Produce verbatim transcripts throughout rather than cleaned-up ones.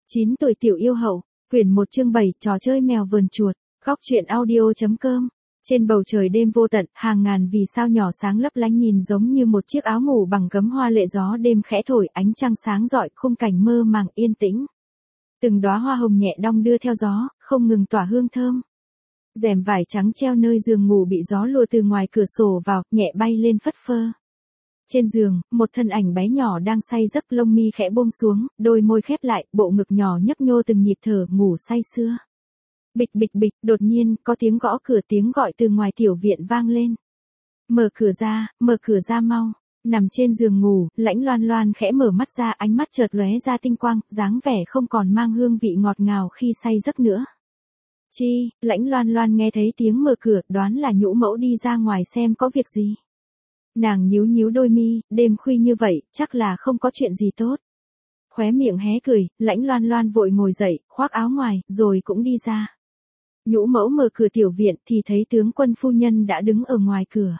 chín tuổi tiểu yêu hậu, quyển một chương bảy, trò chơi mèo vườn chuột, góc truyện audio.com. Trên bầu trời đêm vô tận, hàng ngàn vì sao nhỏ sáng lấp lánh nhìn giống như một chiếc áo ngủ bằng gấm hoa lệ, gió đêm khẽ thổi, ánh trăng sáng rọi, khung cảnh mơ màng yên tĩnh. Từng đóa hoa hồng nhẹ đong đưa theo gió, không ngừng tỏa hương thơm. Rèm vải trắng treo nơi giường ngủ bị gió lùa từ ngoài cửa sổ vào, nhẹ bay lên phất phơ. Trên giường, một thân ảnh bé nhỏ đang say giấc, lông mi khẽ buông xuống, đôi môi khép lại, bộ ngực nhỏ nhấp nhô từng nhịp thở, ngủ say sưa. Bịch bịch bịch, đột nhiên, có tiếng gõ cửa, tiếng gọi từ ngoài tiểu viện vang lên. Mở cửa ra, mở cửa ra mau. Nằm trên giường ngủ, Lãnh Loan Loan khẽ mở mắt ra, ánh mắt chợt lóe ra tinh quang, dáng vẻ không còn mang hương vị ngọt ngào khi say giấc nữa. Chi, Lãnh Loan Loan nghe thấy tiếng mở cửa, đoán là Nhũ Mẫu đi ra ngoài xem có việc gì. Nàng nhíu nhíu đôi mi, đêm khuya như vậy, chắc là không có chuyện gì tốt. Khóe miệng hé cười, Lãnh Loan Loan vội ngồi dậy, khoác áo ngoài, rồi cũng đi ra. Nhũ Mẫu mở cửa tiểu viện thì thấy tướng quân phu nhân đã đứng ở ngoài cửa.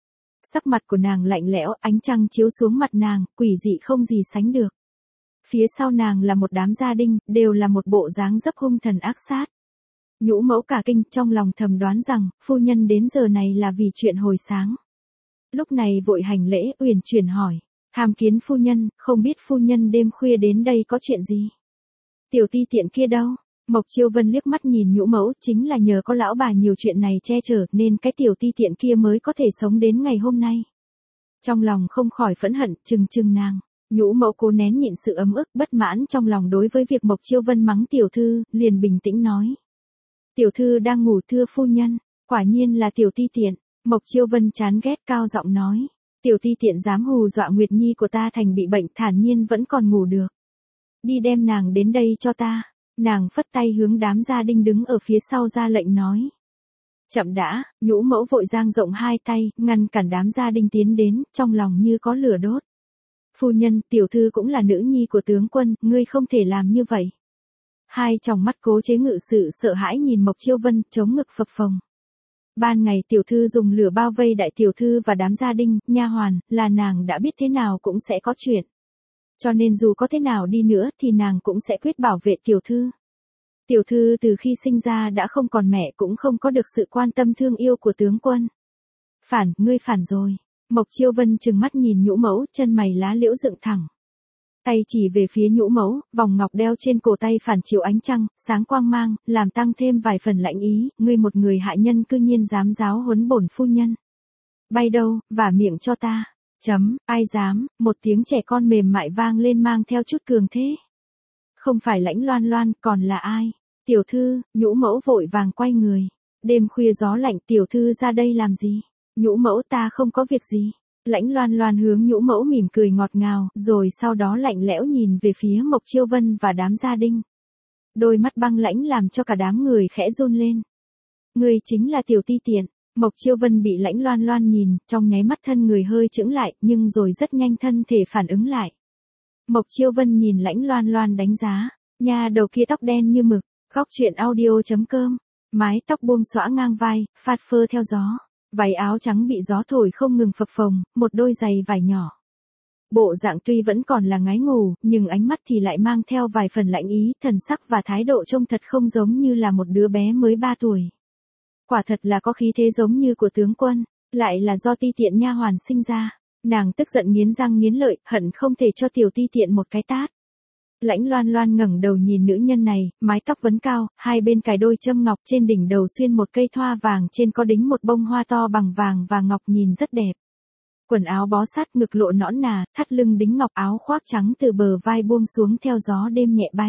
Sắc mặt của nàng lạnh lẽo, ánh trăng chiếu xuống mặt nàng, quỷ dị không gì sánh được. Phía sau nàng là một đám gia đình, đều là một bộ dáng dấp hung thần ác sát. Nhũ Mẫu cả kinh, trong lòng thầm đoán rằng, phu nhân đến giờ này là vì chuyện hồi sáng. Lúc này vội hành lễ, uyển chuyển hỏi, hàm kiến phu nhân, không biết phu nhân đêm khuya đến đây có chuyện gì? Tiểu ti tiện kia đâu? Mộc Chiêu Vân liếc mắt nhìn Nhũ Mẫu, chính là nhờ có lão bà nhiều chuyện này che chở nên cái tiểu ti tiện kia mới có thể sống đến ngày hôm nay. Trong lòng không khỏi phẫn hận, trừng trừng nàng. Nhũ Mẫu cố nén nhịn sự ấm ức, bất mãn trong lòng đối với việc Mộc Chiêu Vân mắng tiểu thư, liền bình tĩnh nói. Tiểu thư đang ngủ thưa phu nhân, quả nhiên là tiểu ti tiện. Mộc Chiêu Vân chán ghét cao giọng nói. Tiểu ti tiện dám hù dọa Nguyệt Nhi của ta thành bị bệnh, thản nhiên vẫn còn ngủ được. Đi đem nàng đến đây cho ta. Nàng phất tay hướng đám gia đình đứng ở phía sau ra lệnh nói. Chậm đã, Nhũ Mẫu vội dang rộng hai tay, ngăn cản đám gia đình tiến đến, trong lòng như có lửa đốt. Phu nhân, tiểu thư cũng là nữ nhi của tướng quân, ngươi không thể làm như vậy. Hai tròng mắt cố chế ngự sự sợ hãi nhìn Mộc Chiêu Vân, chống ngực phập phồng. Ban ngày tiểu thư dùng lửa bao vây đại tiểu thư và đám gia đình, nha hoàn, là nàng đã biết thế nào cũng sẽ có chuyện. Cho nên dù có thế nào đi nữa thì nàng cũng sẽ quyết bảo vệ tiểu thư. Tiểu thư từ khi sinh ra đã không còn mẹ, cũng không có được sự quan tâm thương yêu của tướng quân. Phản, ngươi phản rồi. Mộc Chiêu Vân trừng mắt nhìn Nhũ Mẫu, chân mày lá liễu dựng thẳng. Tay chỉ về phía Nhũ Mẫu, vòng ngọc đeo trên cổ tay phản chiếu ánh trăng, sáng quang mang, làm tăng thêm vài phần lạnh ý, ngươi một người hạ nhân cư nhiên dám giáo huấn bổn phu nhân. Bay đâu, vả miệng cho ta. Chấm, ai dám, một tiếng trẻ con mềm mại vang lên mang theo chút cường thế. Không phải Lãnh Loan Loan, còn là ai? Tiểu thư, Nhũ Mẫu vội vàng quay người. Đêm khuya gió lạnh, tiểu thư ra đây làm gì? Nhũ Mẫu ta không có việc gì. Lãnh Loan Loan hướng Nhũ Mẫu mỉm cười ngọt ngào, rồi sau đó lạnh lẽo nhìn về phía Mộc Chiêu Vân và đám gia đình. Đôi mắt băng lãnh làm cho cả đám người khẽ run lên. Người chính là tiểu ti tiện. Mộc Chiêu Vân bị Lãnh Loan Loan nhìn, trong nháy mắt thân người hơi chững lại, nhưng rồi rất nhanh thân thể phản ứng lại. Mộc Chiêu Vân nhìn Lãnh Loan Loan đánh giá, nha đầu kia tóc đen như mực, góc truyện audio.com, mái tóc buông xõa ngang vai, phạt phơ theo gió, váy áo trắng bị gió thổi không ngừng phập phồng, một đôi giày vải nhỏ. Bộ dạng tuy vẫn còn là ngái ngủ, nhưng ánh mắt thì lại mang theo vài phần lạnh ý, thần sắc và thái độ trông thật không giống như là một đứa bé mới ba tuổi. Quả thật là có khí thế giống như của tướng quân, lại là do ti tiện nha hoàn sinh ra. Nàng tức giận nghiến răng nghiến lợi, hận không thể cho tiểu ti tiện một cái tát. Lãnh Loan Loan ngẩng đầu nhìn nữ nhân này, mái tóc vấn cao, hai bên cài đôi châm ngọc, trên đỉnh đầu xuyên một cây thoa vàng, trên có đính một bông hoa to bằng vàng và ngọc, nhìn rất đẹp. Quần áo bó sát, ngực lộ nõn nà, thắt lưng đính ngọc, áo khoác trắng từ bờ vai buông xuống theo gió đêm nhẹ bay.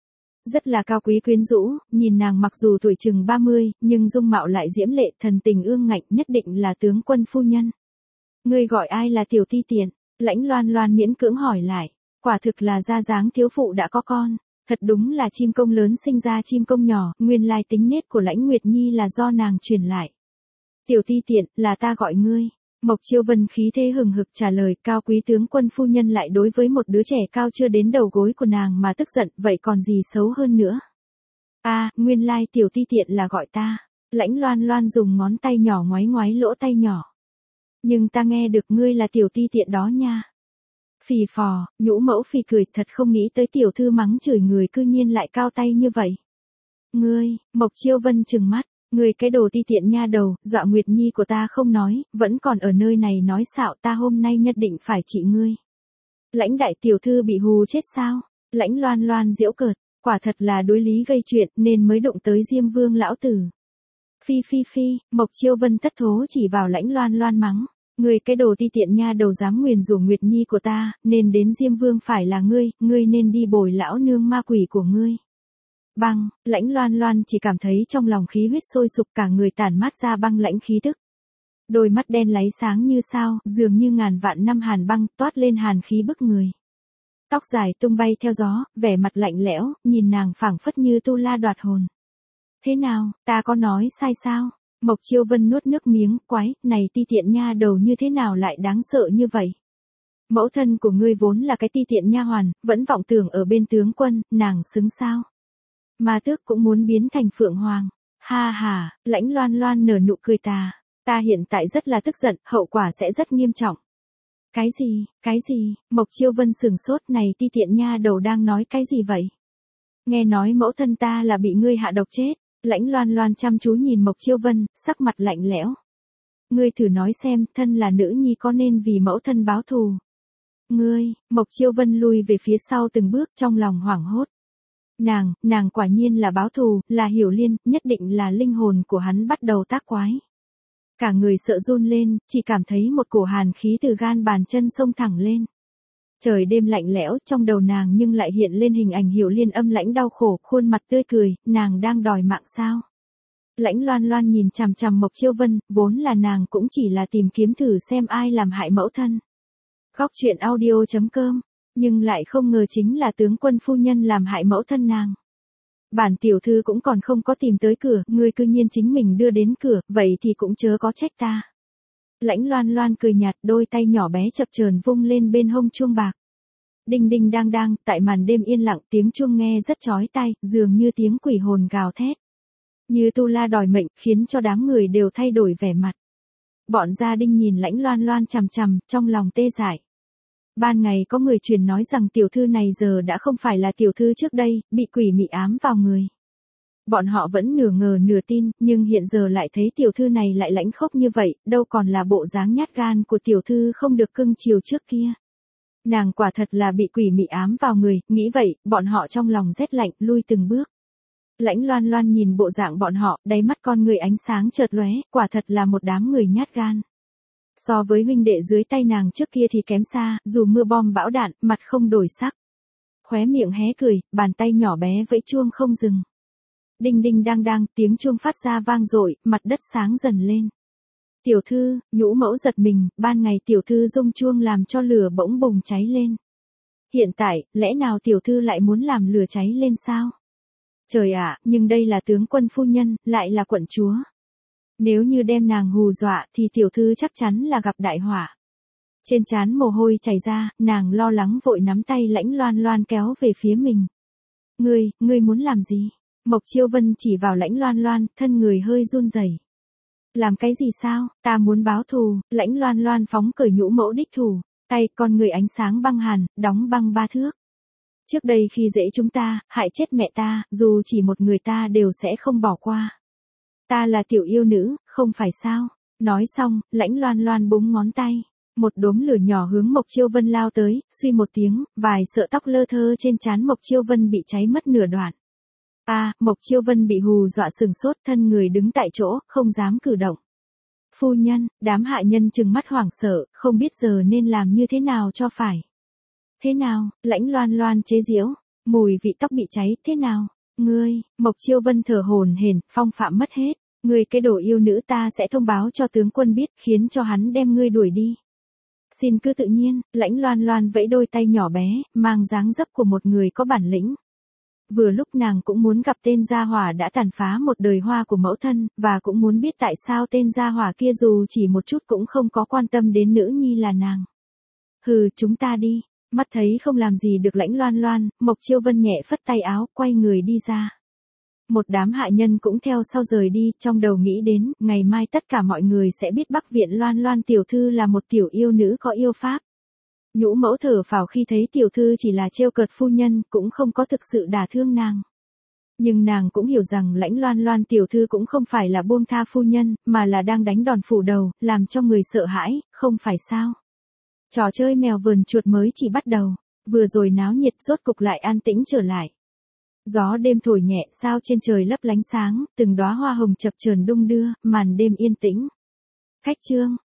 Rất là cao quý quyến rũ, nhìn nàng mặc dù tuổi chừng ba mươi, nhưng dung mạo lại diễm lệ, thần tình ương ngạnh, nhất định là tướng quân phu nhân. Ngươi gọi ai là tiểu ti tiện? Lãnh Loan Loan miễn cưỡng hỏi lại. Quả thực là ra dáng thiếu phụ đã có con. Thật đúng là chim công lớn sinh ra chim công nhỏ, nguyên lai tính nết của Lãnh Nguyệt Nhi là do nàng truyền lại. Tiểu ti tiện, là ta gọi ngươi. Mộc Chiêu Vân khí thế hừng hực trả lời, cao quý tướng quân phu nhân lại đối với một đứa trẻ cao chưa đến đầu gối của nàng mà tức giận, vậy còn gì xấu hơn nữa. A, à, nguyên lai tiểu ti tiện là gọi ta. Lãnh Loan Loan dùng ngón tay nhỏ ngoáy ngoáy lỗ tay nhỏ. Nhưng ta nghe được ngươi là tiểu ti tiện đó nha. Phì phò, Nhũ Mẫu phì cười, thật không nghĩ tới tiểu thư mắng chửi người cư nhiên lại cao tay như vậy. Ngươi, Mộc Chiêu Vân trừng mắt, ngươi cái đồ ti tiện nha đầu, dọa Nguyệt Nhi của ta không nói, vẫn còn ở nơi này nói xạo, ta hôm nay nhất định phải trị ngươi. Lãnh đại tiểu thư bị hù chết sao? Lãnh Loan Loan giễu cợt, quả thật là đối lý gây chuyện nên mới đụng tới Diêm Vương lão tử. Phi phi phi, Mộc Chiêu Vân thất thố chỉ vào Lãnh Loan Loan mắng, ngươi cái đồ ti tiện nha đầu dám nguyền rủa Nguyệt Nhi của ta, nên đến Diêm Vương phải là ngươi, ngươi nên đi bồi lão nương ma quỷ của ngươi. Băng, Lãnh Loan Loan chỉ cảm thấy trong lòng khí huyết sôi sục, cả người tản mát ra băng lãnh khí tức. Đôi mắt đen láy sáng như sao, dường như ngàn vạn năm hàn băng, toát lên hàn khí bức người. Tóc dài tung bay theo gió, vẻ mặt lạnh lẽo, nhìn nàng phảng phất như tu la đoạt hồn. Thế nào, ta có nói sai sao? Mộc Chiêu Vân nuốt nước miếng, quái, này ti tiện nha đầu như thế nào lại đáng sợ như vậy? Mẫu thân của ngươi vốn là cái ti tiện nha hoàn, vẫn vọng tưởng ở bên tướng quân, nàng xứng sao? Ma Tước cũng muốn biến thành Phượng Hoàng. Ha ha, Lãnh Loan Loan nở nụ cười tà. Ta hiện tại rất là tức giận, hậu quả sẽ rất nghiêm trọng. Cái gì, cái gì, Mộc Chiêu Vân sừng sốt, này ti tiện nha đầu đang nói cái gì vậy? Nghe nói mẫu thân ta là bị ngươi hạ độc chết. Lãnh Loan Loan chăm chú nhìn Mộc Chiêu Vân, sắc mặt lạnh lẽo. Ngươi thử nói xem, thân là nữ nhi có nên vì mẫu thân báo thù? Ngươi, Mộc Chiêu Vân lùi về phía sau từng bước, trong lòng hoảng hốt. Nàng, nàng quả nhiên là báo thù, là Hiểu Liên, nhất định là linh hồn của hắn bắt đầu tác quái. Cả người sợ run lên, chỉ cảm thấy một cổ hàn khí từ gan bàn chân xông thẳng lên. Trời đêm lạnh lẽo, trong đầu nàng nhưng lại hiện lên hình ảnh Hiểu Liên âm lãnh đau khổ, khuôn mặt tươi cười, nàng đang đòi mạng sao? Lãnh Loan Loan nhìn chằm chằm Mộc Chiêu Vân, vốn là nàng cũng chỉ là tìm kiếm thử xem ai làm hại mẫu thân. Góc truyện audio chấm com, nhưng lại không ngờ chính là tướng quân phu nhân làm hại mẫu thân nàng. Bản tiểu thư cũng còn không có tìm tới cửa, ngươi cư nhiên chính mình đưa đến cửa, vậy thì cũng chớ có trách ta. Lãnh Loan Loan cười nhạt, đôi tay nhỏ bé chập chờn vung lên bên hông chuông bạc. Đinh đinh đang đang, tại màn đêm yên lặng, tiếng chuông nghe rất chói tai, dường như tiếng quỷ hồn gào thét. Như tu la đòi mệnh, khiến cho đám người đều thay đổi vẻ mặt. Bọn gia đình nhìn Lãnh Loan Loan chằm chằm, trong lòng tê dại. Ban ngày có người truyền nói rằng tiểu thư này giờ đã không phải là tiểu thư trước đây, bị quỷ mị ám vào người. Bọn họ vẫn nửa ngờ nửa tin, nhưng hiện giờ lại thấy tiểu thư này lại lãnh khốc như vậy, đâu còn là bộ dáng nhát gan của tiểu thư không được cưng chiều trước kia. Nàng quả thật là bị quỷ mị ám vào người, nghĩ vậy, bọn họ trong lòng rét lạnh, lui từng bước. Lãnh Loan Loan nhìn bộ dạng bọn họ, đáy mắt con người ánh sáng chợt lóe, quả thật là một đám người nhát gan. So với huynh đệ dưới tay nàng trước kia thì kém xa, dù mưa bom bão đạn, mặt không đổi sắc. Khóe miệng hé cười, bàn tay nhỏ bé vẫy chuông không dừng. Đinh đinh đang đang, tiếng chuông phát ra vang dội, mặt đất sáng dần lên. Tiểu thư, Nhũ Mẫu giật mình, ban ngày tiểu thư rung chuông làm cho lửa bỗng bùng cháy lên. Hiện tại, lẽ nào tiểu thư lại muốn làm lửa cháy lên sao? Trời ạ, nhưng đây là tướng quân phu nhân, lại là quận chúa. Nếu như đem nàng hù dọa thì tiểu thư chắc chắn là gặp đại họa. Trên trán mồ hôi chảy ra, nàng lo lắng vội nắm tay Lãnh Loan Loan kéo về phía mình. Ngươi, ngươi muốn làm gì? Mộc Chiêu Vân chỉ vào Lãnh Loan Loan, thân người hơi run rẩy. Làm cái gì sao? Ta muốn báo thù. Lãnh Loan Loan phóng cởi Nhũ Mẫu đích thủ, tay con người ánh sáng băng hàn, đóng băng ba thước. Trước đây khi dễ chúng ta, hại chết mẹ ta, dù chỉ một người ta đều sẽ không bỏ qua. Ta là tiểu yêu nữ, không phải sao? Nói xong, Lãnh Loan Loan búng ngón tay. Một đốm lửa nhỏ hướng Mộc Chiêu Vân lao tới, suy một tiếng, vài sợi tóc lơ thơ trên trán Mộc Chiêu Vân bị cháy mất nửa đoạn. A, à, Mộc Chiêu Vân bị hù dọa sừng sốt, thân người đứng tại chỗ, không dám cử động. Phu nhân, đám hạ nhân trừng mắt hoảng sợ, không biết giờ nên làm như thế nào cho phải. Thế nào? Lãnh Loan Loan chế giễu, mùi vị tóc bị cháy, thế nào? Ngươi, Mộc Chiêu Vân thở hổn hển, phong phạm mất hết. Ngươi cái đồ yêu nữ, ta sẽ thông báo cho tướng quân biết, khiến cho hắn đem ngươi đuổi đi. Xin cứ tự nhiên. Lãnh Loan Loan vẫy đôi tay nhỏ bé, mang dáng dấp của một người có bản lĩnh. Vừa lúc nàng cũng muốn gặp tên gia hỏa đã tàn phá một đời hoa của mẫu thân, và cũng muốn biết tại sao tên gia hỏa kia dù chỉ một chút cũng không có quan tâm đến nữ nhi là nàng. Hừ, chúng ta đi. Mắt thấy không làm gì được Lãnh Loan Loan, Mộc Chiêu Vân nhẹ phất tay áo, quay người đi ra. Một đám hạ nhân cũng theo sau rời đi, trong đầu nghĩ đến, ngày mai tất cả mọi người sẽ biết Bắc Viện Loan Loan tiểu thư là một tiểu yêu nữ có yêu pháp. Nhũ mẫu thở phào khi thấy tiểu thư chỉ là trêu cợt phu nhân, cũng không có thực sự đả thương nàng. Nhưng nàng cũng hiểu rằng Lãnh Loan Loan tiểu thư cũng không phải là buông tha phu nhân, mà là đang đánh đòn phủ đầu, làm cho người sợ hãi, không phải sao. Trò chơi mèo vườn chuột mới chỉ bắt đầu, vừa rồi náo nhiệt rốt cục lại an tĩnh trở lại. Gió đêm thổi nhẹ, sao trên trời lấp lánh sáng, từng đóa hoa hồng chập chờn đung đưa, màn đêm yên tĩnh. Khách trương,